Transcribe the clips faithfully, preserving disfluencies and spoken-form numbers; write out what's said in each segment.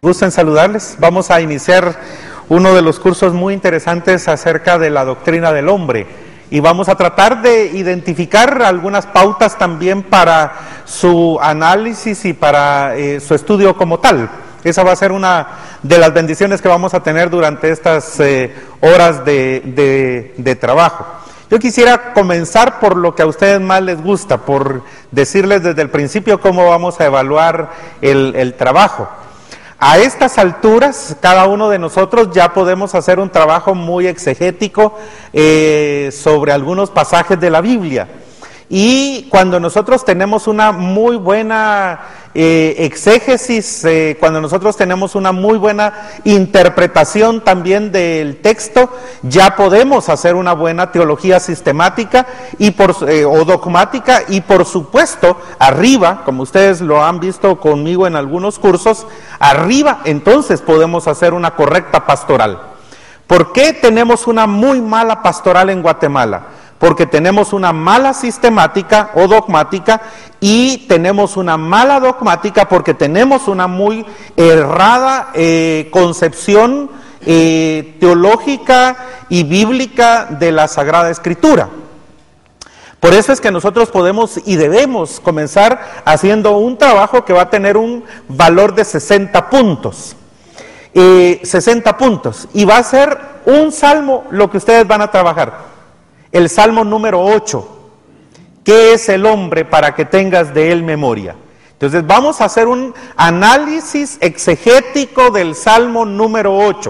Gusto en saludarles. Vamos a iniciar uno de los cursos muy interesantes acerca de la doctrina del hombre y vamos a tratar de identificar algunas pautas también para su análisis y para eh, su estudio como tal. Esa va a ser una de las bendiciones que vamos a tener durante estas eh, horas de, de, de trabajo. Yo quisiera comenzar por lo que a ustedes más les gusta, por decirles desde el principio cómo vamos a evaluar el, el trabajo. A estas alturas, cada uno de nosotros ya podemos hacer un trabajo muy exegético eh, sobre algunos pasajes de la Biblia. Y cuando nosotros tenemos una muy buena eh, exégesis, eh, cuando nosotros tenemos una muy buena interpretación también del texto, ya podemos hacer una buena teología sistemática y por, eh, o dogmática y por supuesto arriba, como ustedes lo han visto conmigo en algunos cursos, arriba entonces podemos hacer una correcta pastoral. ¿Por qué tenemos una muy mala pastoral en Guatemala? Porque tenemos una mala sistemática o dogmática y tenemos una mala dogmática porque tenemos una muy errada eh, concepción eh, teológica y bíblica de la Sagrada Escritura. Por eso es que nosotros podemos y debemos comenzar haciendo un trabajo que va a tener un valor de sesenta puntos. Eh, sesenta puntos. Y va a ser un salmo lo que ustedes van a trabajar. El Salmo número ocho, ¿qué es el hombre para que tengas de él memoria? Entonces vamos a hacer un análisis exegético del Salmo número ocho.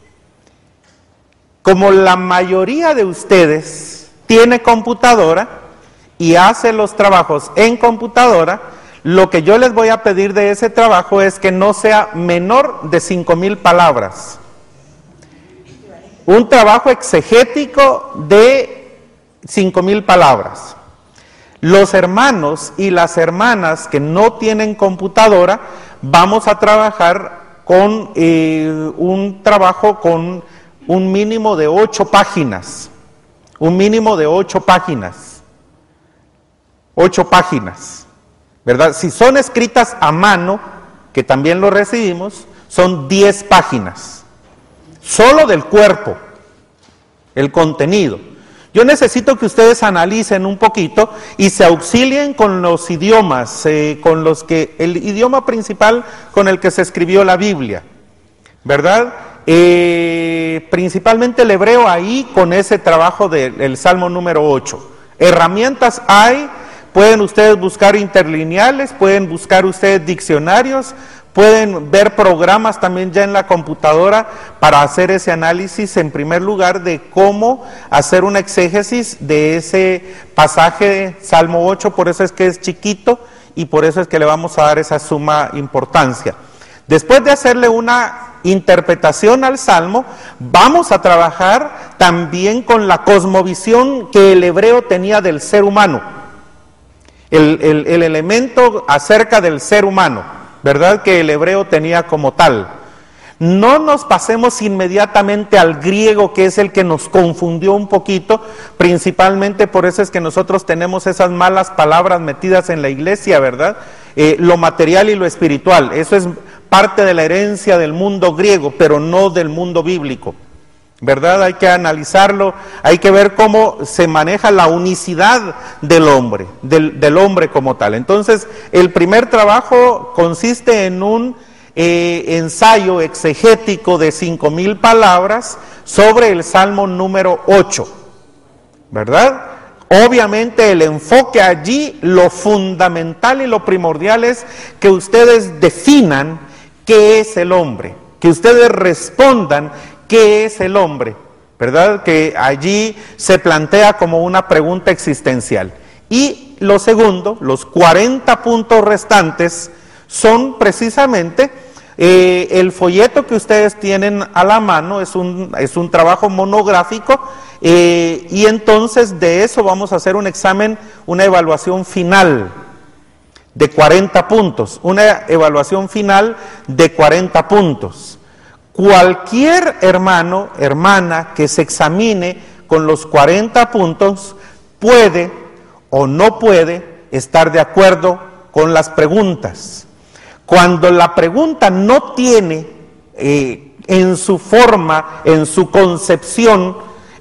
Como la mayoría de ustedes tiene computadora y hace los trabajos en computadora, lo que yo les voy a pedir de ese trabajo es que no sea menor de cinco mil palabras. Un trabajo exegético de cinco mil palabras. Los hermanos y las hermanas que no tienen computadora, vamos a trabajar con eh, un trabajo con un mínimo de ocho páginas. Un mínimo de ocho páginas. Ocho páginas. ¿Verdad? Si son escritas a mano, que también lo recibimos, son diez páginas. Solo del cuerpo, el contenido. Yo necesito que ustedes analicen un poquito y se auxilien con los idiomas, eh, con los que, el idioma principal con el que se escribió la Biblia, ¿verdad? Eh, principalmente el hebreo ahí con ese trabajo del Salmo número ocho. Herramientas hay, pueden ustedes buscar interlineales, pueden buscar ustedes diccionarios, pueden ver programas también ya en la computadora para hacer ese análisis en primer lugar de cómo hacer una exégesis de ese pasaje Salmo ocho, por eso es que es chiquito y por eso es que le vamos a dar esa suma importancia. Después de hacerle una interpretación al Salmo, vamos a trabajar también con la cosmovisión que el hebreo tenía del ser humano, el, el, el elemento acerca del ser humano, ¿verdad? Que el hebreo tenía como tal. No nos pasemos inmediatamente al griego, que es el que nos confundió un poquito, principalmente por eso es que nosotros tenemos esas malas palabras metidas en la iglesia, ¿verdad? Eh, lo material y lo espiritual, eso es parte de la herencia del mundo griego, pero no del mundo bíblico, ¿verdad? Hay que analizarlo, hay que ver cómo se maneja la unicidad del hombre, del, del hombre como tal. Entonces, el primer trabajo consiste en un eh, ensayo exegético de cinco mil palabras sobre el Salmo número ocho, ¿verdad? Obviamente el enfoque allí, lo fundamental y lo primordial es que ustedes definan qué es el hombre, que ustedes respondan ¿qué es el hombre? ¿Verdad? Que allí se plantea como una pregunta existencial. Y lo segundo, los cuarenta puntos restantes son precisamente eh, el folleto que ustedes tienen a la mano, es un, es un trabajo monográfico eh, y entonces de eso vamos a hacer un examen, una evaluación final de cuarenta puntos, una evaluación final de cuarenta puntos. Cualquier hermano, hermana que se examine con los cuarenta puntos puede o no puede estar de acuerdo con las preguntas. Cuando la pregunta no tiene eh, en su forma, en su concepción,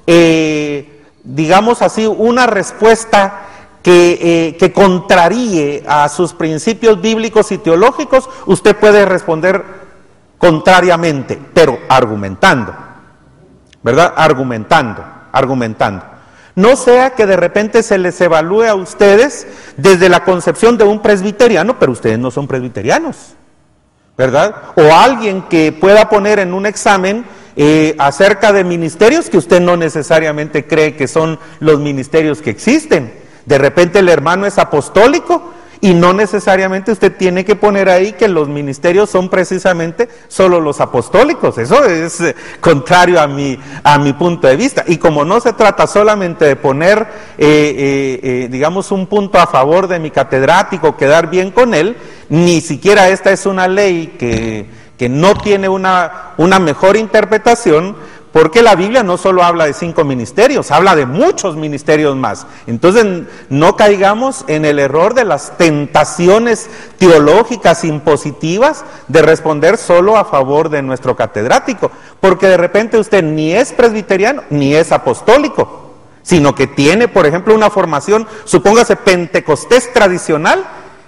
eh, digamos así, una respuesta que, eh, que contraríe a sus principios bíblicos y teológicos, usted puede responder contrariamente, pero argumentando, ¿verdad? Argumentando, argumentando. No sea que de repente se les evalúe a ustedes desde la concepción de un presbiteriano, pero ustedes no son presbiterianos, ¿verdad? O alguien que pueda poner en un examen eh, acerca de ministerios que usted no necesariamente cree que son los ministerios que existen. De repente el hermano es apostólico y no necesariamente usted tiene que poner ahí que los ministerios son precisamente solo los apostólicos. Eso es eh, contrario a mi, a mi punto de vista. Y como no se trata solamente de poner, eh, eh, eh, digamos, un punto a favor de mi catedrático, quedar bien con él, ni siquiera esta es una ley que, que no tiene una, una mejor interpretación, porque la Biblia no solo habla de cinco ministerios, habla de muchos ministerios más. Entonces no caigamos en el error de las tentaciones teológicas impositivas de responder solo a favor de nuestro catedrático, porque de repente usted ni es presbiteriano ni es apostólico, sino que tiene, por ejemplo, una formación, supóngase pentecostés tradicional,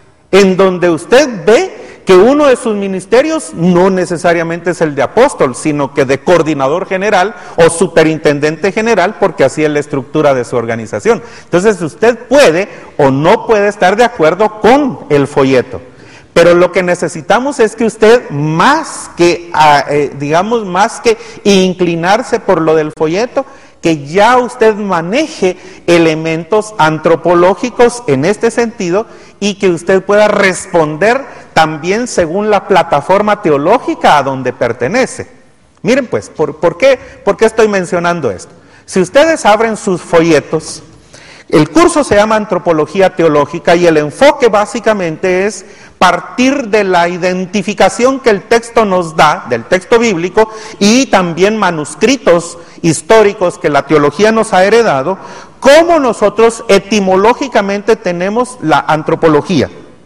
en donde usted ve que uno de sus ministerios no necesariamente es el de apóstol, sino que de coordinador general o superintendente general, porque así es la estructura de su organización. Entonces usted puede o no puede estar de acuerdo con el folleto, pero lo que necesitamos es que usted, más que, eh, digamos, más que inclinarse por lo del folleto, que ya usted maneje elementos antropológicos en este sentido y que usted pueda responder también según la plataforma teológica a donde pertenece. Miren pues, ¿por, por qué, ¿por qué estoy mencionando esto? Si ustedes abren sus folletos, el curso se llama Antropología Teológica y el enfoque básicamente es partir de la identificación que el texto nos da, del texto bíblico, y también manuscritos históricos que la teología nos ha heredado, cómo nosotros etimológicamente tenemos la antropología.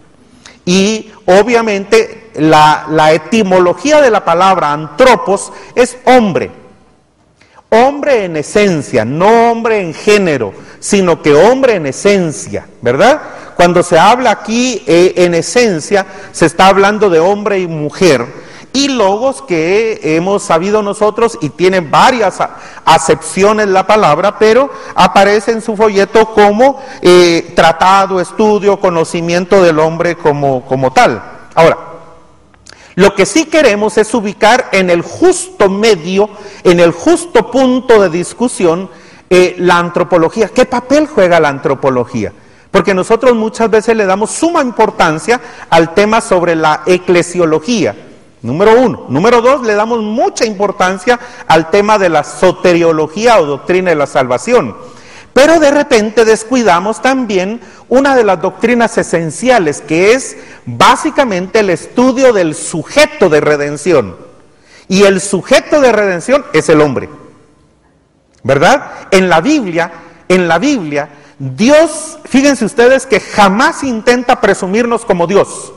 Y obviamente la, la etimología de la palabra antropos es hombre, hombre en esencia, no hombre en género, sino que hombre en esencia, ¿verdad? Cuando se habla aquí eh, en esencia, se está hablando de hombre y mujer, y logos que hemos sabido nosotros, y tiene varias acepciones la palabra, pero aparece en su folleto como eh, tratado, estudio, conocimiento del hombre como, como tal. Ahora, lo que sí queremos es ubicar en el justo medio, en el justo punto de discusión, eh, la antropología. ¿Qué papel juega la antropología? Porque nosotros muchas veces le damos suma importancia al tema sobre la eclesiología, número uno. Número dos, le damos mucha importancia al tema de la soteriología o doctrina de la salvación. Pero de repente descuidamos también una de las doctrinas esenciales, que es básicamente el estudio del sujeto de redención. Y el sujeto de redención es el hombre, ¿verdad? En la Biblia, en la Biblia, Dios, fíjense ustedes que jamás intenta presumirnos como Dios.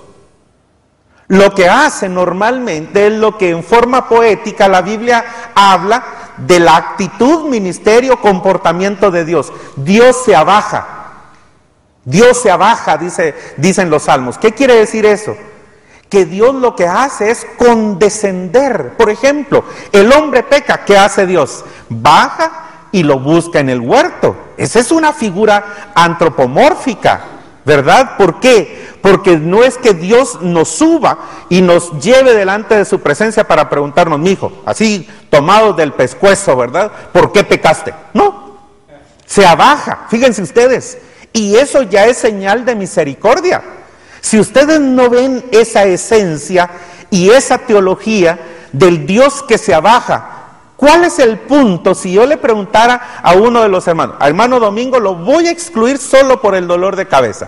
Lo que hace normalmente es lo que en forma poética la Biblia habla de la actitud, ministerio, comportamiento de Dios. Dios se abaja, Dios se abaja, dice, dicen los salmos. ¿Qué quiere decir eso? Que Dios lo que hace es condescender. Por ejemplo, el hombre peca, ¿qué hace Dios? Baja y lo busca en el huerto. Esa es una figura antropomórfica, ¿verdad? ¿Por qué? Porque no es que Dios nos suba y nos lleve delante de su presencia para preguntarnos, mijo, así tomados del pescuezo, ¿verdad? ¿Por qué pecaste? No, se abaja, fíjense ustedes, y eso ya es señal de misericordia. Si ustedes no ven esa esencia y esa teología del Dios que se abaja, ¿cuál es el punto? Si yo le preguntara a uno de los hermanos, a hermano Domingo lo voy a excluir solo por el dolor de cabeza,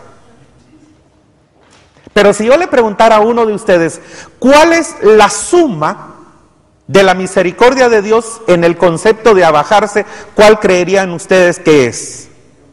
pero si yo le preguntara a uno de ustedes, ¿cuál es la suma de la misericordia de Dios en el concepto de abajarse? ¿Cuál creerían ustedes que es?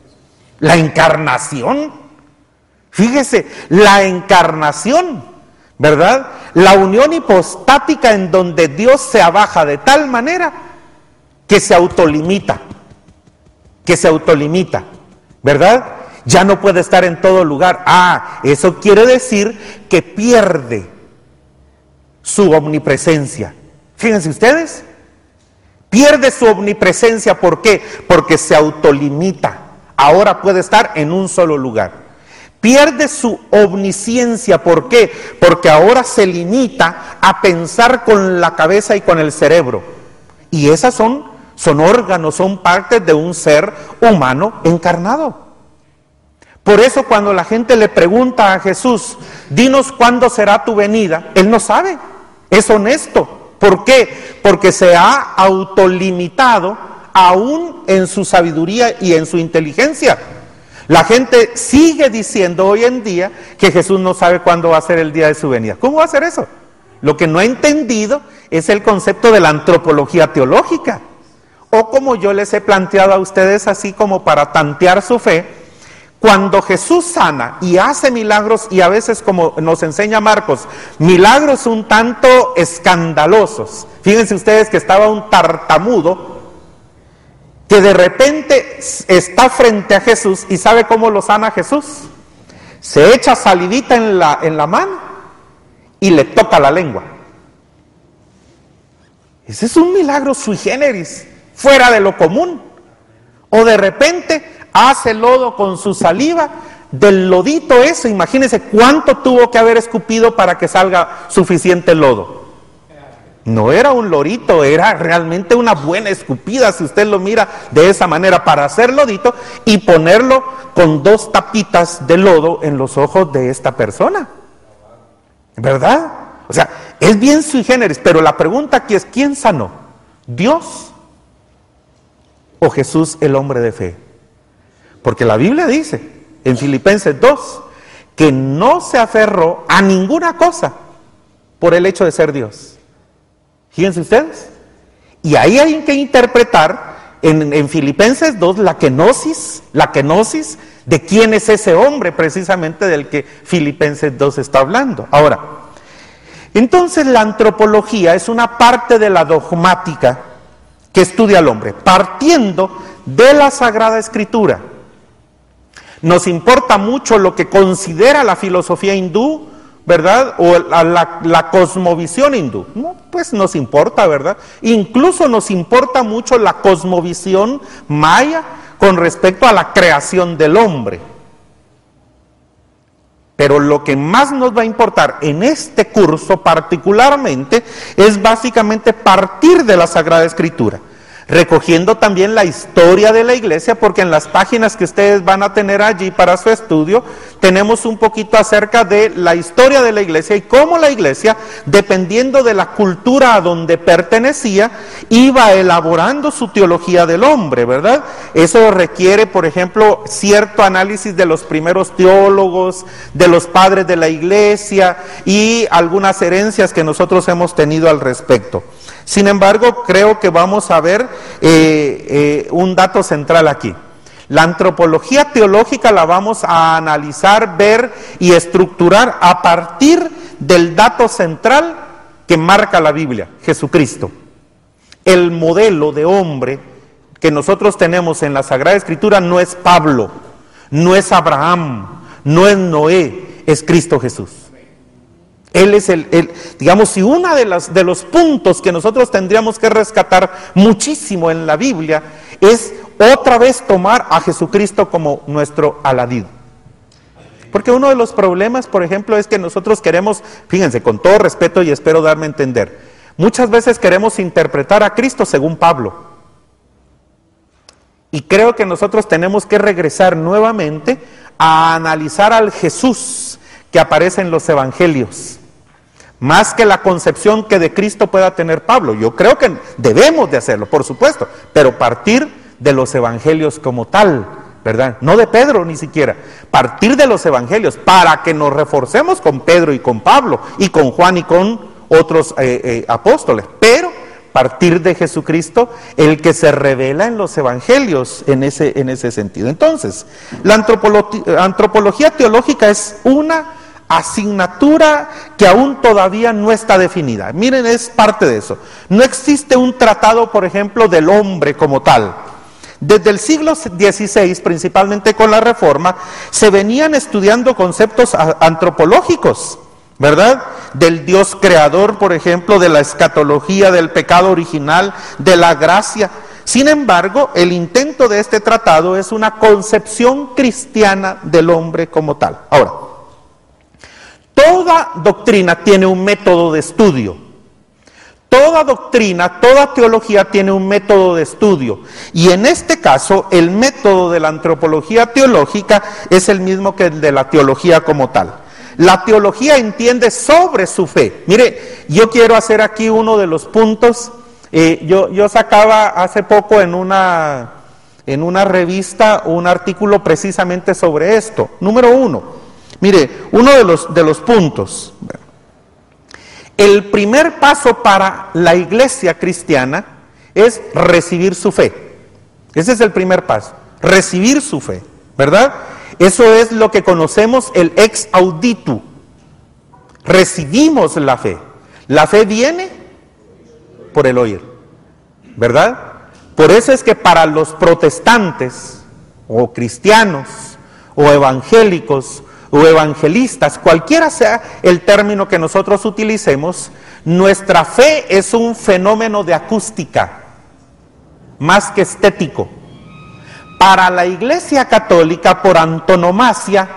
¿La encarnación? Fíjese, la encarnación. ¿verdad? La unión hipostática en donde Dios se abaja de tal manera que se autolimita, que se autolimita, ¿verdad? Ya no puede estar en todo lugar. Ah, eso quiere decir que pierde su omnipresencia. Fíjense ustedes, pierde su omnipresencia. ¿Por qué? Porque se autolimita. Ahora puede estar en un solo lugar. Pierde su omnisciencia. ¿Por qué? Porque ahora se limita a pensar con la cabeza y con el cerebro. Y esas son, son órganos, son partes de un ser humano encarnado. Por eso cuando la gente le pregunta a Jesús, dinos cuándo será tu venida, Él no sabe, es honesto. ¿Por qué? Porque se ha autolimitado aún en su sabiduría y en su inteligencia. La gente sigue diciendo hoy en día que Jesús no sabe cuándo va a ser el día de su venida. ¿Cómo va a ser eso? Lo que no ha entendido es el concepto de la antropología teológica. O como yo les he planteado a ustedes así como para tantear su fe, cuando Jesús sana y hace milagros, y a veces como nos enseña Marcos, milagros un tanto escandalosos. Fíjense ustedes que estaba un tartamudo que de repente está frente a Jesús y ¿sabe cómo lo sana Jesús? Se echa salivita en la, en la mano y le toca la lengua. Ese es un milagro sui generis, fuera de lo común. O de repente hace lodo con su saliva, del lodito eso, imagínense cuánto tuvo que haber escupido para que salga suficiente lodo. No era un lorito, era realmente una buena escupida, si usted lo mira de esa manera, para hacer lodito y ponerlo con dos tapitas de lodo en los ojos de esta persona. ¿Verdad? O sea, es bien sui generis, pero la pregunta aquí es, ¿quién sanó? ¿Dios o Jesús, el hombre de fe? Porque la Biblia dice en Filipenses dos que no se aferró a ninguna cosa por el hecho de ser Dios. Fíjense ustedes. Y ahí hay que interpretar en, en Filipenses dos la kenosis, la kenosis de quién es ese hombre precisamente del que Filipenses dos está hablando. Ahora, entonces la antropología es una parte de la dogmática que estudia al hombre, partiendo de la Sagrada Escritura. Nos importa mucho lo que considera la filosofía hindú, ¿verdad? O la, la, la cosmovisión hindú. No, pues nos importa, ¿verdad? Incluso nos importa mucho la cosmovisión maya con respecto a la creación del hombre. Pero lo que más nos va a importar en este curso particularmente es básicamente partir de la Sagrada Escritura, recogiendo también la historia de la iglesia, porque en las páginas que ustedes van a tener allí para su estudio, tenemos un poquito acerca de la historia de la iglesia y cómo la iglesia, dependiendo de la cultura a donde pertenecía, iba elaborando su teología del hombre, ¿verdad? Eso requiere, por ejemplo, cierto análisis de los primeros teólogos, de los padres de la iglesia y algunas herencias que nosotros hemos tenido al respecto. Sin embargo, creo que vamos a ver eh, eh, un dato central aquí. La antropología teológica la vamos a analizar, ver y estructurar a partir del dato central que marca la Biblia, Jesucristo. El modelo de hombre que nosotros tenemos en la Sagrada Escritura no es Pablo, no es Abraham, no es Noé, es Cristo Jesús. Él es el, el digamos, si uno de, las, de los puntos que nosotros tendríamos que rescatar muchísimo en la Biblia es otra vez tomar a Jesucristo como nuestro aladid. Porque uno de los problemas, por ejemplo, es que nosotros queremos, fíjense, con todo respeto y espero darme a entender, muchas veces queremos interpretar a Cristo según Pablo. Y creo que nosotros tenemos que regresar nuevamente a analizar al Jesús que aparece en los evangelios, más que la concepción que de Cristo pueda tener Pablo. Yo creo que debemos de hacerlo, por supuesto, pero partir de los evangelios como tal, ¿verdad? No de Pedro ni siquiera, partir de los evangelios para que nos reforcemos con Pedro y con Pablo y con Juan y con otros eh, eh, apóstoles, pero partir de Jesucristo, el que se revela en los evangelios en ese, en ese sentido. Entonces, la antropolo- antropología teológica es una asignatura que aún todavía no está definida. Miren, es parte de eso. No existe un tratado, por ejemplo, del hombre como tal. Desde el siglo dieciséis, principalmente con la Reforma, se venían estudiando conceptos antropológicos, ¿verdad? Del Dios creador, por ejemplo, de la escatología, del pecado original, de la gracia. Sin embargo, el intento de este tratado es una concepción cristiana del hombre como tal. Ahora, toda doctrina tiene un método de estudio. Toda doctrina, toda teología tiene un método de estudio. Y en este caso, el método de la antropología teológica es el mismo que el de la teología como tal. La teología entiende sobre su fe. Mire, yo quiero hacer aquí uno de los puntos. Eh, yo, yo sacaba hace poco en una, en una revista un artículo precisamente sobre esto. Número uno, mire, uno de los, de los puntos. El primer paso para la iglesia cristiana es recibir su fe. Ese es el primer paso, recibir su fe, ¿verdad? Eso es lo que conocemos el ex auditu. Recibimos la fe. La fe viene por el oír, ¿verdad? Por eso es que para los protestantes, o cristianos, o evangélicos, o evangelistas, cualquiera sea el término que nosotros utilicemos, nuestra fe es un fenómeno de acústica, más que estético. Para la Iglesia Católica, por antonomasia,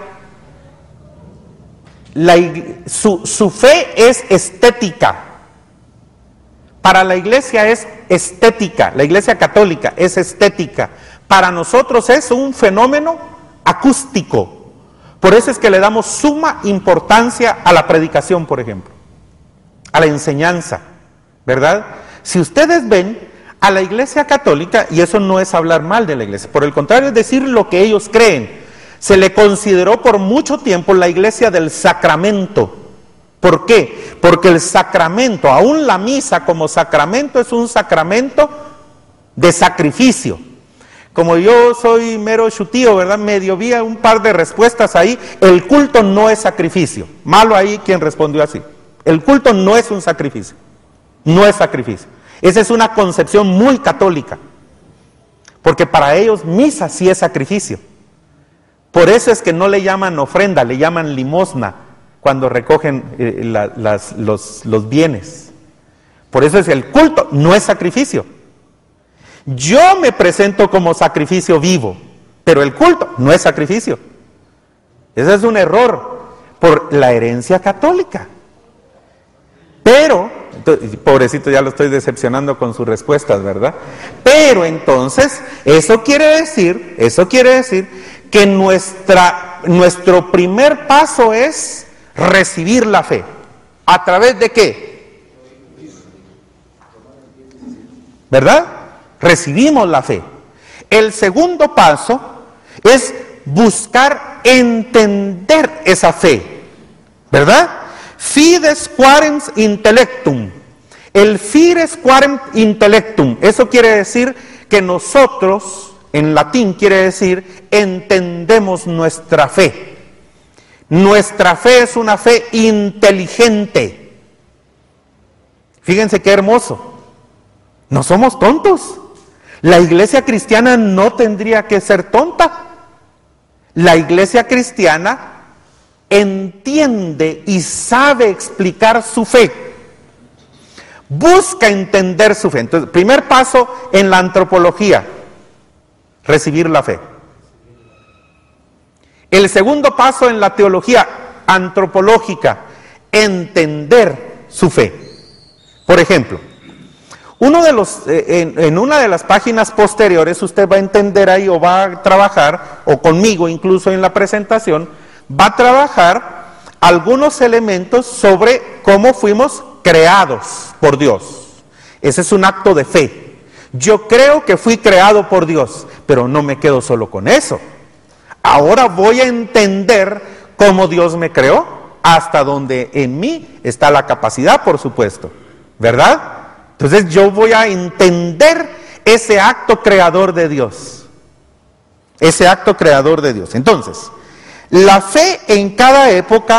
la, su, su fe es estética. Para la Iglesia es estética, la Iglesia Católica es estética. Para nosotros es un fenómeno acústico. Por eso es que le damos suma importancia a la predicación, por ejemplo, a la enseñanza, ¿verdad? Si ustedes ven a la Iglesia Católica, y eso no es hablar mal de la Iglesia, por el contrario es decir lo que ellos creen, se le consideró por mucho tiempo la Iglesia del sacramento. ¿Por qué? Porque el sacramento, aún la misa como sacramento, es un sacramento de sacrificio. Como yo soy mero chutío, ¿verdad? Medio vi un par de respuestas ahí. El culto no es sacrificio. Malo ahí quien respondió así. El culto no es un sacrificio. No es sacrificio. Esa es una concepción muy católica. Porque para ellos misa sí es sacrificio. Por eso es que no le llaman ofrenda, le llaman limosna cuando recogen eh, la, las, los, los bienes. Por eso es el culto, no es sacrificio. Yo me presento como sacrificio vivo, pero el culto no es sacrificio. Ese es un error por la herencia católica. Pero, pobrecito, ya lo estoy decepcionando con sus respuestas, ¿verdad? Pero entonces, eso quiere decir, eso quiere decir que nuestra, nuestro primer paso es recibir la fe. ¿A través de qué? ¿Verdad? Recibimos la fe. El segundo paso es buscar entender esa fe, ¿verdad? Fides quaerens intellectum. El fides quaerens intellectum, eso quiere decir que nosotros, en latín quiere decir, entendemos nuestra fe. Nuestra fe es una fe inteligente. Fíjense qué hermoso. No somos tontos. La iglesia cristiana no tendría que ser tonta. La iglesia cristiana entiende y sabe explicar su fe. Busca entender su fe. Entonces, primer paso en la antropología, recibir la fe. El segundo paso en la teología antropológica, entender su fe. Por ejemplo, uno de los, eh, en, en una de las páginas posteriores usted va a entender ahí o va a trabajar, o conmigo incluso en la presentación, va a trabajar algunos elementos sobre cómo fuimos creados por Dios. Ese es un acto de fe. Yo creo que fui creado por Dios, pero no me quedo solo con eso. Ahora voy a entender cómo Dios me creó, hasta donde en mí está la capacidad, por supuesto, ¿verdad? Entonces yo voy a entender ese acto creador de Dios. Ese acto creador de Dios. Entonces, la fe en cada época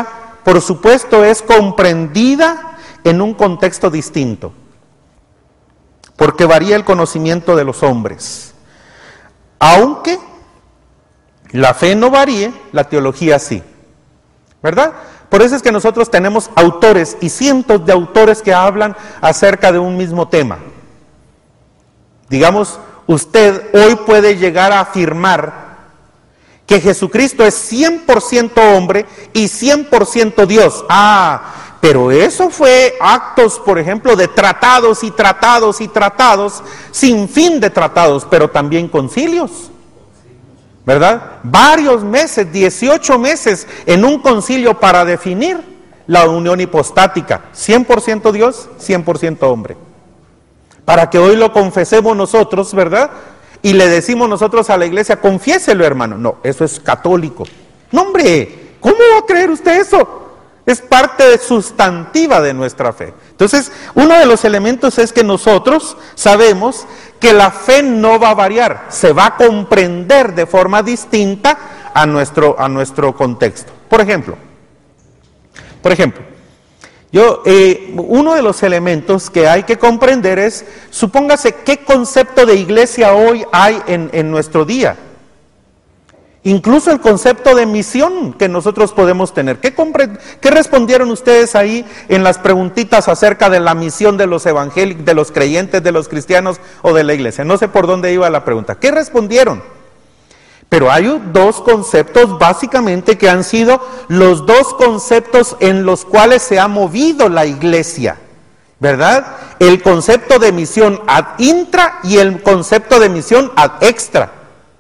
por supuesto, es comprendida en un contexto distinto, porque varía el conocimiento de los hombres. Aunque la fe no varíe, la teología sí, ¿verdad? Por eso es que nosotros tenemos autores y cientos de autores que hablan acerca de un mismo tema. Digamos, usted hoy puede llegar a afirmar que Jesucristo es cien por ciento hombre y cien por ciento Dios. Ah, pero eso fue actos, por ejemplo, de tratados y tratados y tratados, sin fin de tratados, pero también concilios, ¿verdad? Varios meses, dieciocho meses en un concilio para definir la unión hipostática, cien por ciento Dios, cien por ciento hombre. Para que hoy lo confesemos nosotros, ¿verdad? Y le decimos nosotros a la iglesia, confiéselo, hermano. No, eso es católico. No, hombre, ¿cómo va a creer usted eso? Es parte sustantiva de nuestra fe. Entonces, uno de los elementos es que nosotros sabemos que la fe no va a variar, se va a comprender de forma distinta a nuestro, a nuestro contexto. Por ejemplo, por ejemplo, yo, eh, uno de los elementos que hay que comprender es, supóngase, ¿qué concepto de iglesia hoy hay en, en nuestro día? Incluso el concepto de misión que nosotros podemos tener. ¿Qué, ¿Qué respondieron ustedes ahí en las preguntitas acerca de la misión de los evangélicos, de los creyentes, de los cristianos o de la iglesia? No sé por dónde iba la pregunta. ¿Qué respondieron? Pero hay dos conceptos básicamente que han sido los dos conceptos en los cuales se ha movido la iglesia, ¿verdad? El concepto de misión ad intra y el concepto de misión ad extra.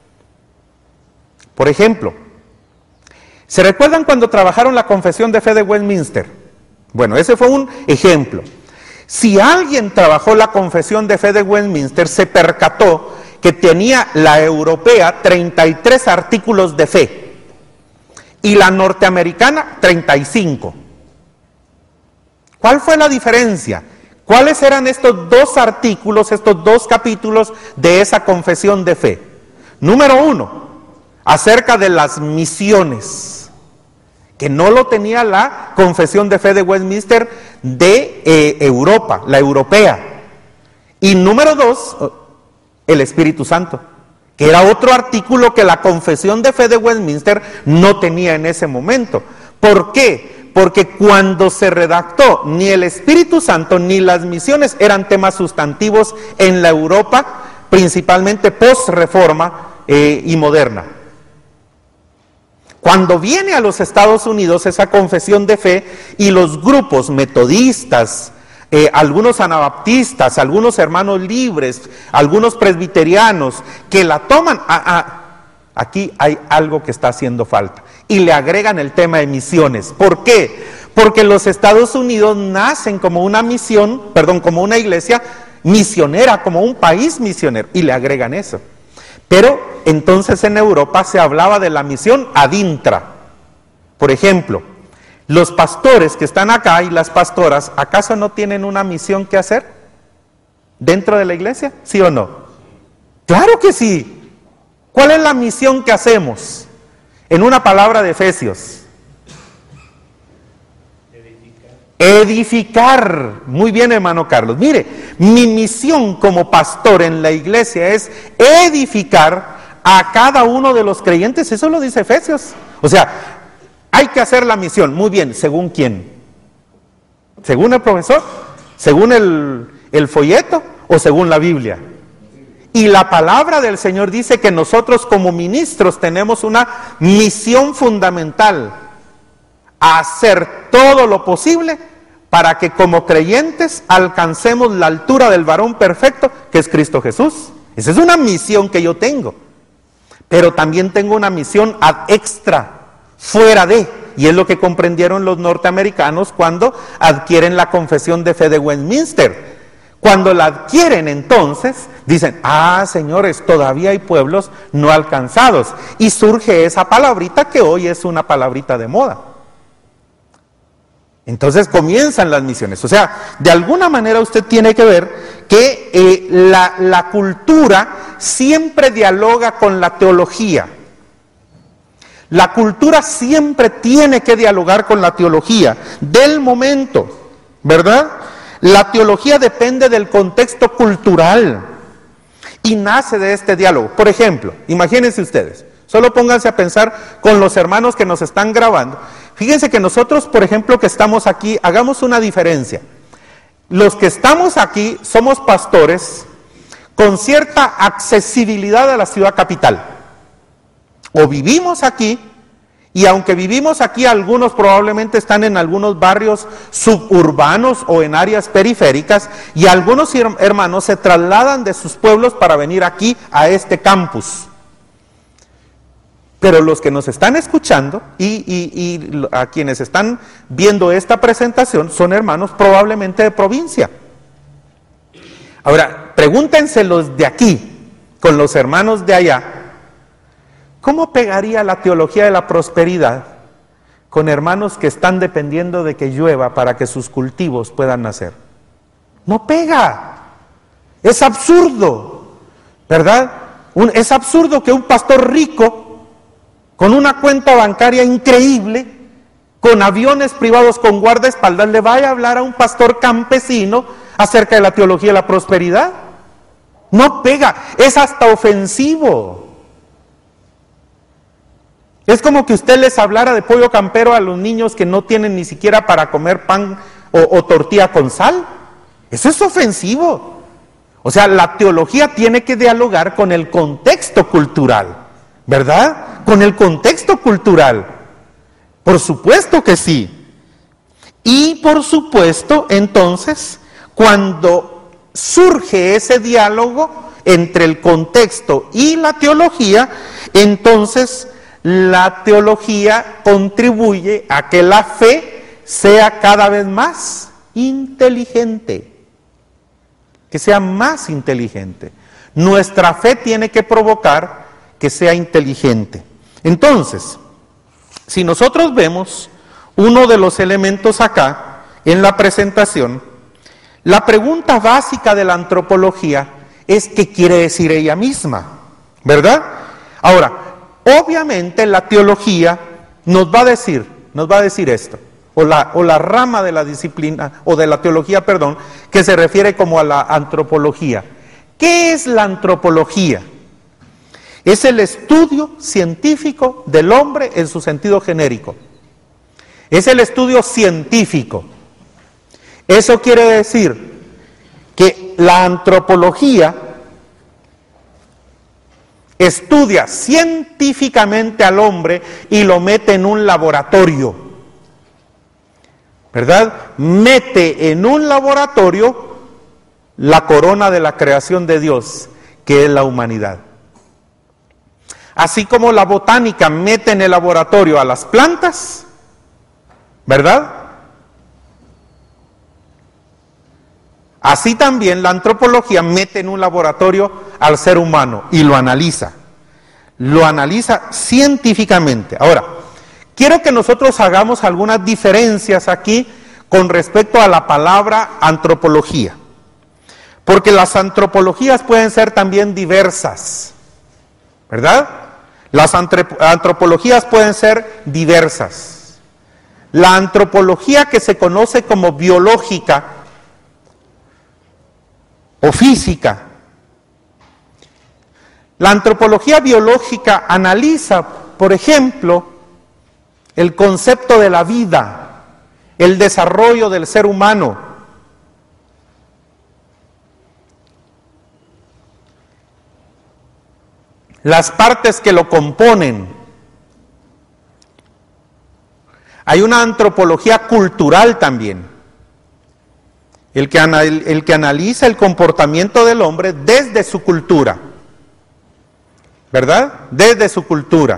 Por ejemplo, ¿se recuerdan cuando trabajaron la Confesión de Fe de Westminster? Bueno, ese fue un ejemplo. Si alguien trabajó la Confesión de Fe de Westminster, se percató que tenía la europea treinta y tres artículos de fe y la norteamericana treinta y cinco. ¿Cuál fue la diferencia? ¿Cuáles eran estos dos artículos, estos dos capítulos de esa confesión de fe? Número uno, acerca de las misiones, que no lo tenía la Confesión de Fe de Westminster de eh, Europa, la europea. Y número dos, el Espíritu Santo, que era otro artículo que la Confesión de Fe de Westminster no tenía en ese momento. ¿Por qué? Porque cuando se redactó, ni el Espíritu Santo ni las misiones eran temas sustantivos en la Europa, principalmente post-reforma eh, y moderna. Cuando viene a los Estados Unidos esa confesión de fe y los grupos metodistas, eh, algunos anabaptistas, algunos hermanos libres, algunos presbiterianos que la toman, ah, ah, aquí hay algo que está haciendo falta. Y le agregan el tema de misiones. ¿Por qué? Porque los Estados Unidos nacen como una misión, perdón, como una iglesia misionera, como un país misionero, y le agregan eso. Pero entonces en Europa se hablaba de la misión ad intra. Por ejemplo, los pastores que están acá y las pastoras, ¿acaso no tienen una misión que hacer dentro de la iglesia? ¿Sí o no? Claro que sí. ¿Cuál es la misión que hacemos? En una palabra de Efesios. Edificar. Muy bien, hermano Carlos. Mire, mi misión como pastor en la iglesia es edificar a cada uno de los creyentes. Eso lo dice Efesios. O sea, hay que hacer la misión. Muy bien, ¿según quién? ¿Según el profesor? ¿Según el, el folleto? ¿O según la Biblia? Y la palabra del Señor dice que nosotros como ministros tenemos una misión fundamental: hacer todo lo posible para que como creyentes alcancemos la altura del varón perfecto que es Cristo Jesús. Esa es una misión que yo tengo. Pero también tengo una misión ad extra, fuera de, y es lo que comprendieron los norteamericanos cuando adquieren la Confesión de Fe de Westminster. Cuando la adquieren, entonces dicen: ah, señores, todavía hay pueblos no alcanzados. Y surge esa palabrita que hoy es una palabrita de moda. Entonces comienzan las misiones. O sea, de alguna manera usted tiene que ver que eh, la, la cultura siempre dialoga con la teología. La cultura siempre tiene que dialogar con la teología del momento, ¿verdad? La teología depende del contexto cultural y nace de este diálogo. Por ejemplo, imagínense ustedes, solo pónganse a pensar con los hermanos que nos están grabando. Fíjense que nosotros, por ejemplo, que estamos aquí, hagamos una diferencia. Los que estamos aquí somos pastores con cierta accesibilidad a la ciudad capital. O vivimos aquí, y aunque vivimos aquí, algunos probablemente están en algunos barrios suburbanos o en áreas periféricas, y algunos hermanos se trasladan de sus pueblos para venir aquí a este campus. Pero los que nos están escuchando y, y, y a quienes están viendo esta presentación son hermanos probablemente de provincia. Ahora, pregúntense los de aquí con los hermanos de allá, ¿cómo pegaría la teología de la prosperidad con hermanos que están dependiendo de que llueva para que sus cultivos puedan nacer? No pega, es absurdo, ¿verdad? Un, es absurdo que un pastor rico con una cuenta bancaria increíble, con aviones privados con guardaespaldas, le vaya a hablar a un pastor campesino acerca de la teología de la prosperidad. No pega, es hasta ofensivo. Es como que usted les hablara de pollo campero a los niños que no tienen ni siquiera para comer pan o, o tortilla con sal. Eso es ofensivo. O sea, la teología tiene que dialogar con el contexto cultural, ¿verdad? Con el contexto cultural. Por supuesto que sí. Y por supuesto, entonces, cuando surge ese diálogo entre el contexto y la teología, entonces la teología contribuye a que la fe sea cada vez más inteligente, que sea más inteligente. Nuestra fe tiene que provocar que sea inteligente. Entonces, si nosotros vemos uno de los elementos acá en la presentación, la pregunta básica de la antropología es ¿qué quiere decir ella misma? ¿Verdad? Ahora, obviamente la teología nos va a decir, nos va a decir esto, o la, o la rama de la disciplina, o de la teología, perdón, que se refiere como a la antropología. ¿Qué es la antropología? Es el estudio científico del hombre en su sentido genérico. Es el estudio científico. Eso quiere decir que la antropología estudia científicamente al hombre y lo mete en un laboratorio, ¿verdad? Mete en un laboratorio la corona de la creación de Dios, que es la humanidad. Así como la botánica mete en el laboratorio a las plantas, ¿verdad? Así también la antropología mete en un laboratorio al ser humano y lo analiza. Lo analiza científicamente. Ahora, quiero que nosotros hagamos algunas diferencias aquí con respecto a la palabra antropología. Porque las antropologías pueden ser también diversas, ¿verdad? Las antropologías pueden ser diversas. La antropología que se conoce como biológica o física. La antropología biológica analiza, por ejemplo, el concepto de la vida, el desarrollo del ser humano. Las partes que lo componen. Hay una antropología cultural también, el que, anal, el que analiza el comportamiento del hombre desde su cultura, ¿verdad? Desde su cultura.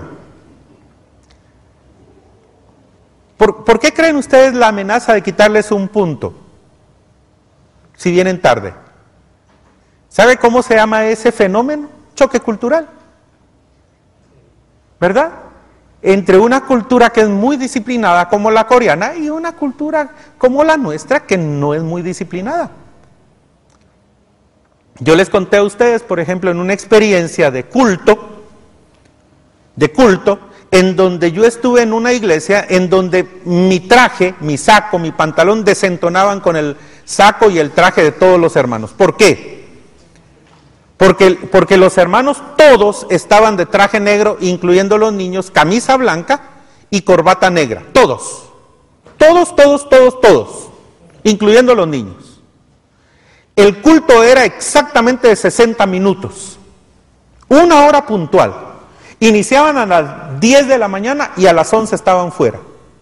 ¿Por, ¿Por qué creen ustedes la amenaza de quitarles un punto si vienen tarde? ¿Sabe cómo se llama ese fenómeno? Choque cultural, ¿verdad? Entre una cultura que es muy disciplinada como la coreana y una cultura como la nuestra que no es muy disciplinada. Yo les conté a ustedes, por ejemplo, en una experiencia de culto, de culto, en donde yo estuve en una iglesia en donde mi traje, mi saco, mi pantalón desentonaban con el saco y el traje de todos los hermanos. ¿Por qué? Porque, porque los hermanos todos estaban de traje negro, incluyendo los niños, camisa blanca y corbata negra. Todos. Todos, todos, todos, todos. Incluyendo los niños. El culto era exactamente de sesenta minutos. Una hora puntual. Iniciaban a las diez de la mañana y a las once estaban fuera.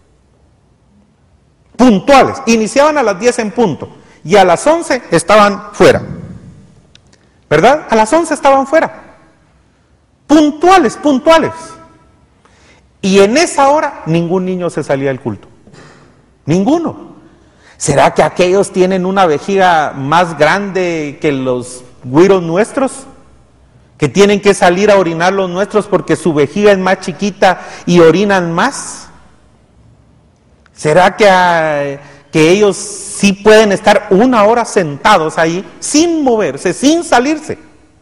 Puntuales. Iniciaban a las diez en punto y a las once estaban fuera. ¿Verdad? A las once estaban fuera. Puntuales, puntuales. Y en esa hora ningún niño se salía del culto. Ninguno. ¿Será que aquellos tienen una vejiga más grande que los güiros nuestros? Que tienen que salir a orinar los nuestros porque su vejiga es más chiquita y orinan más. ¿Será que, a, que ellos sí pueden estar una hora sentados ahí sin moverse, sin salirse?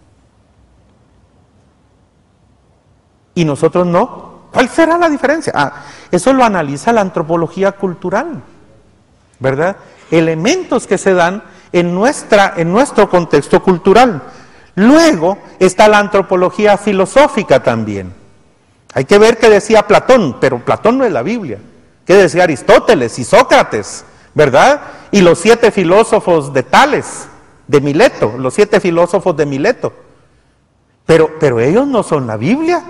Y nosotros no. ¿Cuál será la diferencia? Ah, eso lo analiza la antropología cultural, ¿verdad? Elementos que se dan en, nuestra, en nuestro contexto cultural. Luego está la antropología filosófica también. Hay que ver qué decía Platón, pero Platón no es la Biblia. ¿Qué decía Aristóteles y Sócrates, verdad? Y los siete filósofos de Tales, de Mileto, los siete filósofos de Mileto. Pero, pero ellos no son la Biblia,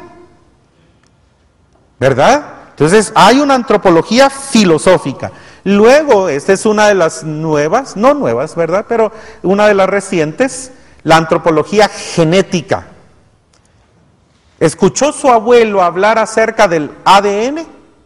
¿verdad? Entonces hay una antropología filosófica. Luego, esta es una de las nuevas, no nuevas, ¿verdad? Pero una de las recientes, la antropología genética. ¿Escuchó su abuelo hablar acerca del A D N?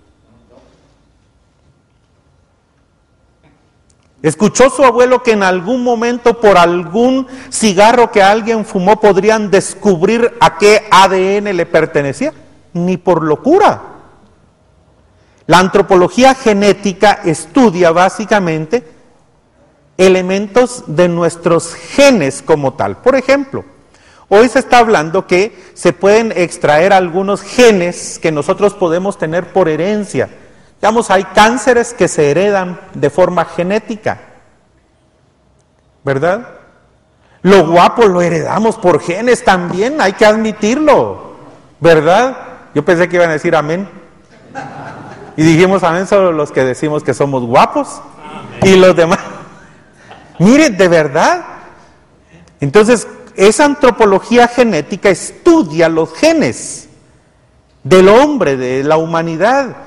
¿Escuchó su abuelo que en algún momento por algún cigarro que alguien fumó podrían descubrir a qué A D N le pertenecía? Ni por locura. La antropología genética estudia básicamente elementos de nuestros genes como tal. Por ejemplo, hoy se está hablando que se pueden extraer algunos genes que nosotros podemos tener por herencia. Digamos, hay cánceres que se heredan de forma genética, ¿verdad? Lo guapo lo heredamos por genes también, hay que admitirlo, ¿verdad? Yo pensé que iban a decir amén. Y dijimos amén solo los que decimos que somos guapos. Y los demás. Miren, de verdad. Entonces, esa antropología genética estudia los genes del hombre, de la humanidad.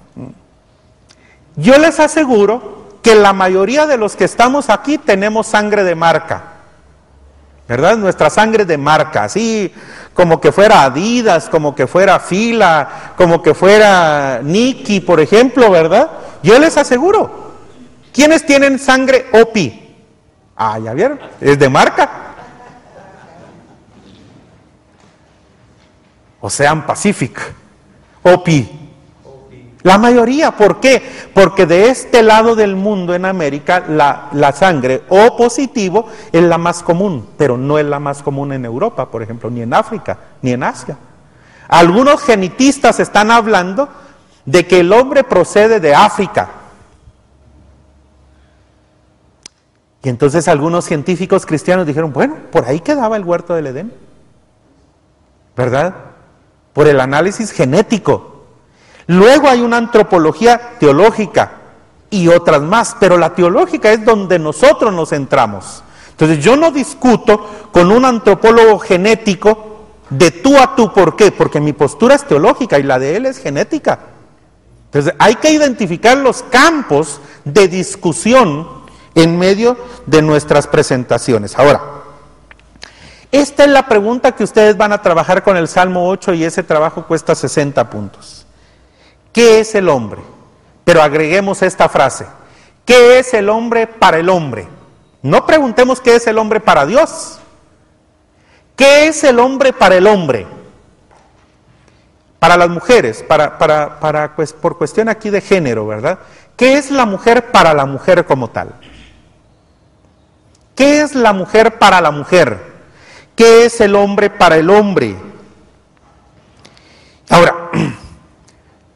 Yo les aseguro que la mayoría de los que estamos aquí tenemos sangre de marca, ¿verdad? Nuestra sangre de marca, así como que fuera Adidas, como que fuera Fila, como que fuera Nike, por ejemplo, ¿verdad? Yo les aseguro. ¿Quiénes tienen sangre O P I? Ah, ya vieron, es de marca. Ocean Pacific, O P I. La mayoría, ¿por qué? Porque de este lado del mundo, en América, la, la sangre O positivo es la más común, pero no es la más común en Europa, por ejemplo, ni en África, ni en Asia. Algunos genetistas están hablando de que el hombre procede de África. Y entonces algunos científicos cristianos dijeron, bueno, por ahí quedaba el huerto del Edén, ¿verdad? Por el análisis genético. Luego hay una antropología teológica y otras más, pero la teológica es donde nosotros nos centramos. Entonces yo no discuto con un antropólogo genético de tú a tú, ¿por qué? Porque mi postura es teológica y la de él es genética. Entonces hay que identificar los campos de discusión en medio de nuestras presentaciones. Ahora, esta es la pregunta que ustedes van a trabajar con el Salmo ocho y ese trabajo cuesta sesenta puntos. ¿Qué es el hombre? Pero agreguemos esta frase. ¿Qué es el hombre para el hombre? No preguntemos qué es el hombre para Dios. ¿Qué es el hombre para el hombre? Para las mujeres, para, para, para, pues, por cuestión aquí de género, ¿verdad? ¿Qué es la mujer para la mujer como tal? ¿Qué es la mujer para la mujer? ¿Qué es el hombre para el hombre? Ahora,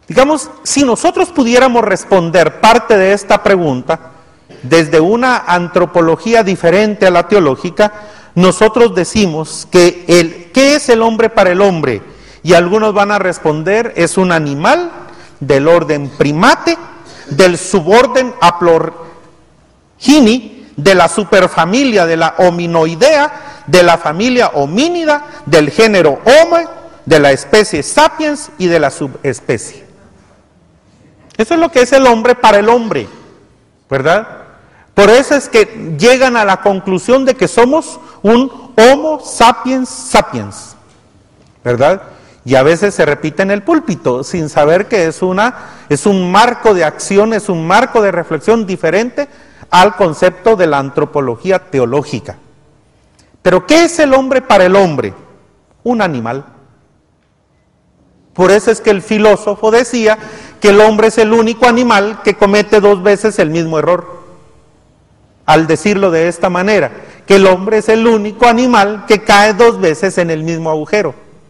Digamos, si nosotros pudiéramos responder parte de esta pregunta desde una antropología diferente a la teológica, nosotros decimos que el, ¿qué es el hombre para el hombre? Y algunos van a responder, es un animal del orden primate, del suborden Aplorhini, de la superfamilia de la Hominoidea, de la familia homínida, del género Homo, de la especie Sapiens y de la subespecie. Eso es lo que es el hombre para el hombre, ¿verdad? Por eso es que llegan a la conclusión de que somos un Homo sapiens sapiens, ¿verdad? Y a veces se repite en el púlpito sin saber que es, una, es un marco de acción, es un marco de reflexión diferente al concepto de la antropología teológica. Pero ¿qué es el hombre para el hombre? Un animal. Por eso es que el filósofo decía que el hombre es el único animal que comete dos veces el mismo error. Al decirlo de esta manera, que el hombre es el único animal que cae dos veces en el mismo agujero.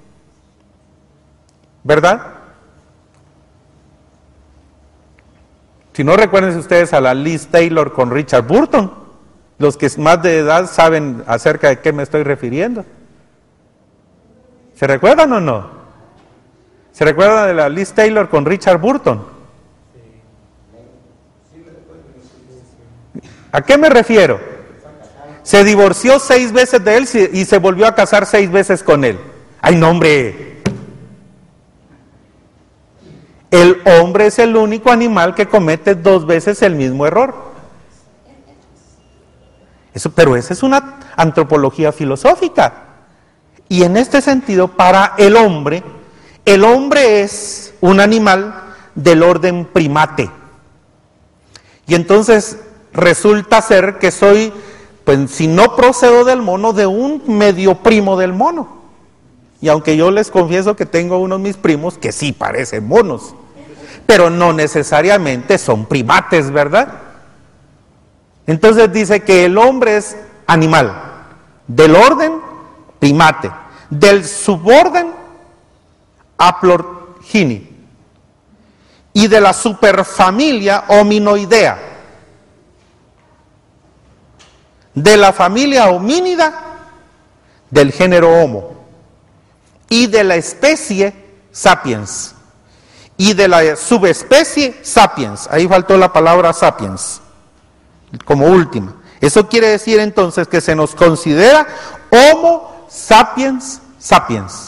¿Verdad? Si no, recuérdense ustedes a la Liz Taylor con Richard Burton. Los que más de edad saben acerca de qué me estoy refiriendo. ¿Se recuerdan o no? ¿Se recuerdan de la Liz Taylor con Richard Burton? ¿A qué me refiero? Se divorció seis veces de él y se volvió a casar seis veces con él. ¡Ay, no, hombre! El hombre es el único animal que comete dos veces el mismo error. Eso, pero esa es una antropología filosófica. Y en este sentido, para el hombre, el hombre es un animal del orden primate. Y entonces resulta ser que soy, pues si no procedo del mono, de un medio primo del mono. Y aunque yo les confieso que tengo unos mis primos que sí parecen monos, pero no necesariamente son primates, ¿verdad? Entonces dice que el hombre es animal, del orden primate, del suborden Aplorhini y de la superfamilia Hominoidea, de la familia homínida del género Homo y de la especie Sapiens y de la subespecie Sapiens. Ahí faltó la palabra Sapiens como última. Eso quiere decir entonces que se nos considera Homo sapiens sapiens.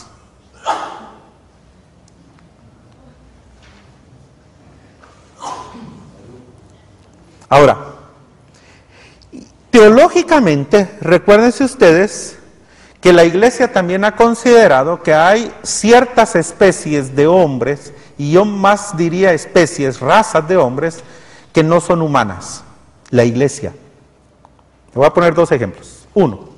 Ahora, teológicamente, recuérdense ustedes que la Iglesia también ha considerado que hay ciertas especies de hombres, y yo más diría especies, razas de hombres, que no son humanas. La Iglesia. Le voy a poner dos ejemplos. Uno,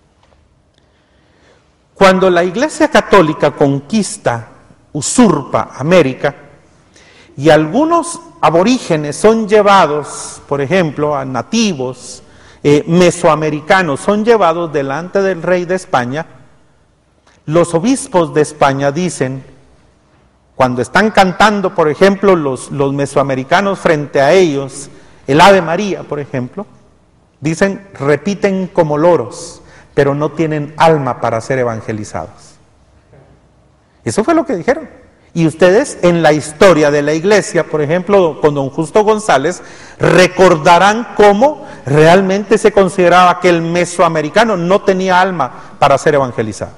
cuando la Iglesia Católica conquista, usurpa América, y algunos aborígenes son llevados, por ejemplo, a nativos eh, mesoamericanos, son llevados delante del rey de España, los obispos de España dicen, cuando están cantando, por ejemplo, los, los mesoamericanos frente a ellos, el Ave María, por ejemplo, dicen, repiten como loros, pero no tienen alma para ser evangelizados. Eso fue lo que dijeron. Y ustedes en la historia de la Iglesia, por ejemplo, con don Justo González, recordarán cómo realmente se consideraba que el mesoamericano no tenía alma para ser evangelizado.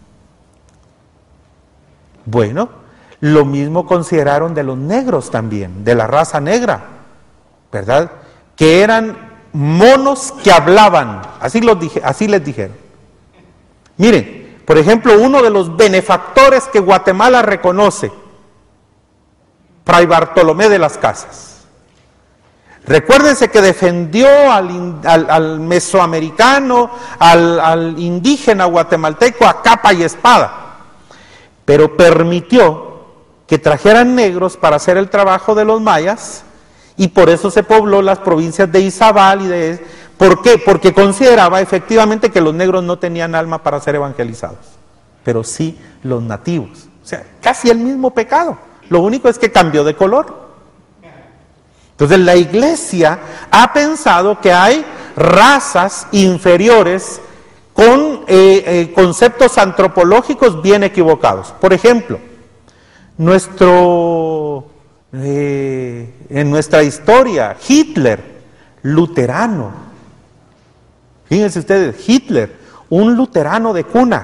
Bueno, lo mismo consideraron de los negros también, de la raza negra, ¿verdad? Que eran monos que hablaban, así, los dije, así les dijeron. Miren, por ejemplo, uno de los benefactores que Guatemala reconoce, Fray Bartolomé de las Casas. Recuérdense que defendió al, al, al mesoamericano, al, al indígena guatemalteco a capa y espada, pero permitió que trajeran negros para hacer el trabajo de los mayas, y por eso se pobló las provincias de Izabal y de... ¿Por qué? Porque consideraba efectivamente que los negros no tenían alma para ser evangelizados, pero sí los nativos. O sea, casi el mismo pecado, lo único es que cambió de color. Entonces la iglesia ha pensado que hay razas inferiores con eh, eh, conceptos antropológicos bien equivocados. Por ejemplo, nuestro, eh, en nuestra historia, Hitler, luterano. Fíjense ustedes, Hitler, un luterano de cuna,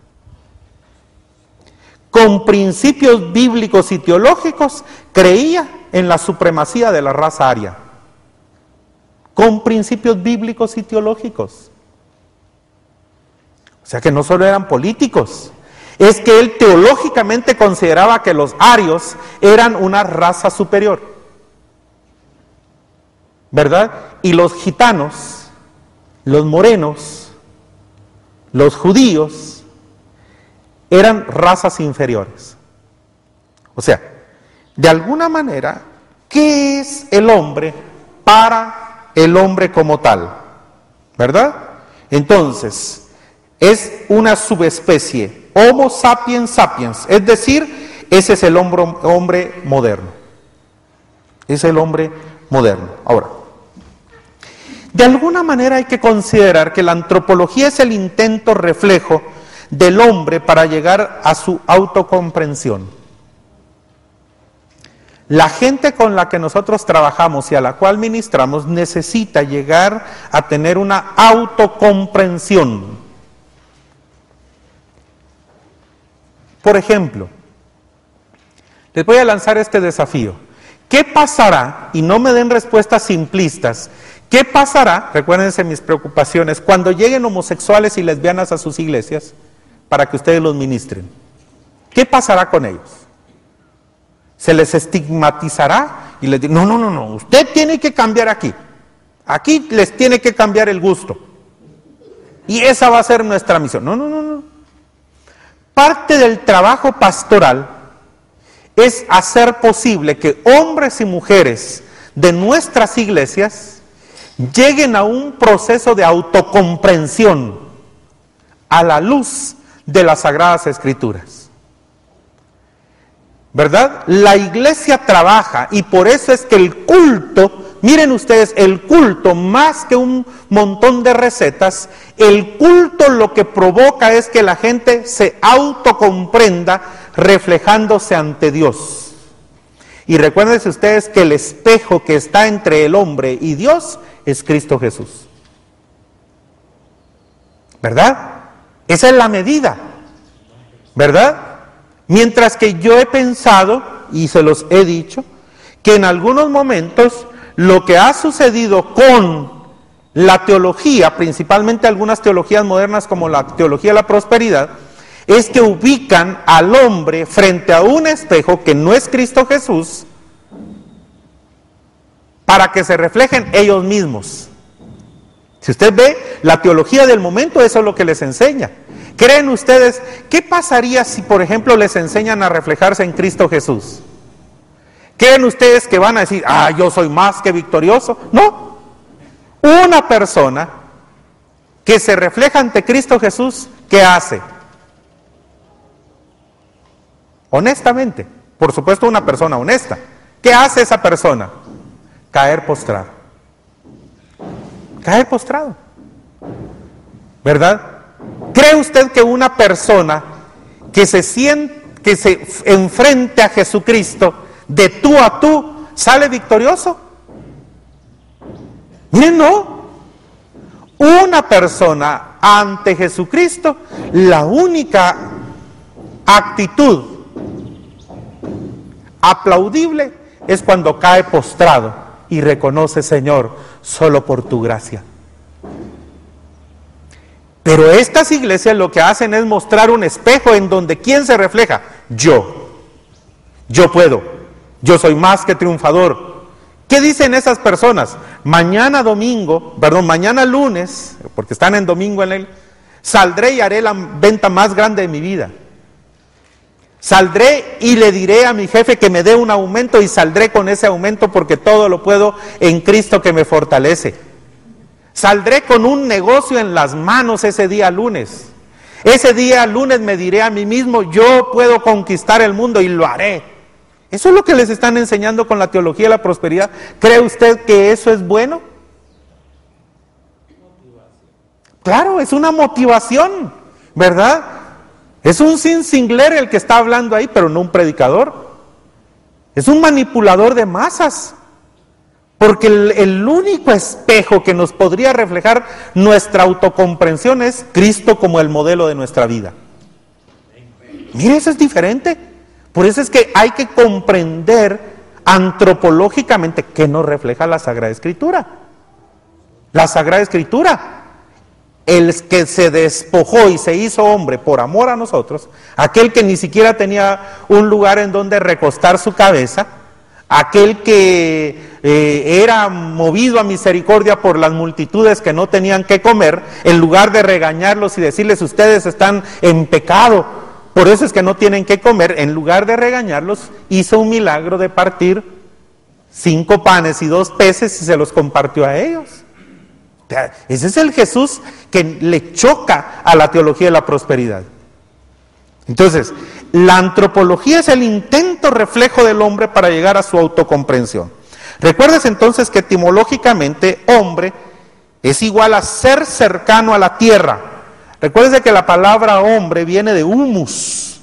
con principios bíblicos y teológicos, creía en la supremacía de la raza aria. Con principios bíblicos y teológicos. O sea que no solo eran políticos, es que él teológicamente consideraba que los arios eran una raza superior. ¿Verdad? Y los gitanos, los morenos, los judíos, eran razas inferiores. O sea, de alguna manera, ¿qué es el hombre para el hombre como tal? ¿Verdad? Entonces, es una subespecie, Homo sapiens sapiens, es decir, ese es el hombre, hombre moderno. Es el hombre moderno. Ahora, de alguna manera hay que considerar que la antropología es el intento reflejo del hombre para llegar a su autocomprensión. La gente con la que nosotros trabajamos y a la cual ministramos necesita llegar a tener una autocomprensión. Por ejemplo, les voy a lanzar este desafío. ¿Qué pasará? Y no me den respuestas simplistas. ¿Qué pasará? Recuérdense mis preocupaciones. Cuando lleguen homosexuales y lesbianas a sus iglesias para que ustedes los ministren. ¿Qué pasará con ellos? Se les estigmatizará y les dirá, no, no, no, no, usted tiene que cambiar aquí. Aquí les tiene que cambiar el gusto. Y esa va a ser nuestra misión. No, no, no, no. Parte del trabajo pastoral es hacer posible que hombres y mujeres de nuestras iglesias lleguen a un proceso de autocomprensión a la luz de las Sagradas Escrituras. ¿Verdad? La iglesia trabaja y por eso es que el culto, miren ustedes, el culto más que un montón de recetas, el culto lo que provoca es que la gente se autocomprenda reflejándose ante Dios. Y recuérdense ustedes que el espejo que está entre el hombre y Dios es Cristo Jesús. ¿Verdad? Esa es la medida. ¿Verdad? Mientras que yo he pensado, y se los he dicho, que en algunos momentos lo que ha sucedido con la teología, principalmente algunas teologías modernas como la teología de la prosperidad, es que ubican al hombre frente a un espejo que no es Cristo Jesús, para que se reflejen ellos mismos. Si usted ve la teología del momento, eso es lo que les enseña. ¿Creen ustedes, qué pasaría si, por ejemplo, les enseñan a reflejarse en Cristo Jesús? ¿Creen ustedes que van a decir, ah, yo soy más que victorioso? No. Una persona que se refleja ante Cristo Jesús, ¿qué hace? Honestamente, por supuesto una persona honesta. ¿Qué hace esa persona? Caer postrado. Caer postrado. ¿Verdad? ¿Cree usted que una persona que se siente, que se enfrente a Jesucristo de tú a tú sale victorioso? Miren, no. Una persona ante Jesucristo, la única actitud aplaudible es cuando cae postrado y reconoce, Señor, solo por tu gracia. Pero estas iglesias lo que hacen es mostrar un espejo en donde ¿quién se refleja? Yo. Yo puedo. Yo soy más que triunfador. ¿Qué dicen esas personas? Mañana domingo, perdón, mañana lunes, porque están en domingo en él, saldré y haré la venta más grande de mi vida. Saldré y le diré a mi jefe que me dé un aumento y saldré con ese aumento porque todo lo puedo en Cristo que me fortalece. Saldré con un negocio en las manos ese día lunes. Ese día lunes me diré a mí mismo, yo puedo conquistar el mundo y lo haré. Eso es lo que les están enseñando con la teología de la prosperidad. ¿Cree usted que eso es bueno? Claro, es una motivación, ¿verdad? Es un Sinsingler el que está hablando ahí, pero no un predicador. Es un manipulador de masas. Porque el, el único espejo que nos podría reflejar nuestra autocomprensión es Cristo como el modelo de nuestra vida. Mire, eso es diferente. Por eso es que hay que comprender antropológicamente qué nos refleja la Sagrada Escritura. La Sagrada Escritura, el que se despojó y se hizo hombre por amor a nosotros, aquel que ni siquiera tenía un lugar en donde recostar su cabeza, aquel que eh, era movido a misericordia por las multitudes que no tenían que comer, en lugar de regañarlos y decirles ustedes están en pecado, por eso es que no tienen que comer, en lugar de regañarlos, hizo un milagro de partir cinco panes y dos peces y se los compartió a ellos. Ese es el Jesús que le choca a la teología de la prosperidad. Entonces, la antropología es el intento reflejo del hombre para llegar a su autocomprensión. Recuerdes entonces que etimológicamente hombre es igual a ser cercano a la tierra. Recuerde que la palabra hombre viene de humus,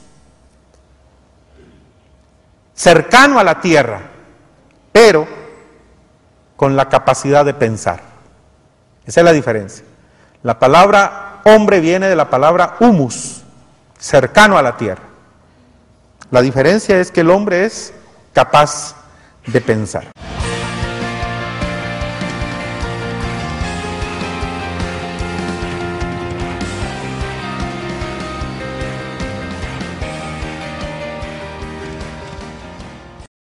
cercano a la tierra, pero con la capacidad de pensar. Esa es la diferencia. La palabra hombre viene de la palabra humus, cercano a la tierra. La diferencia es que el hombre es capaz de pensar.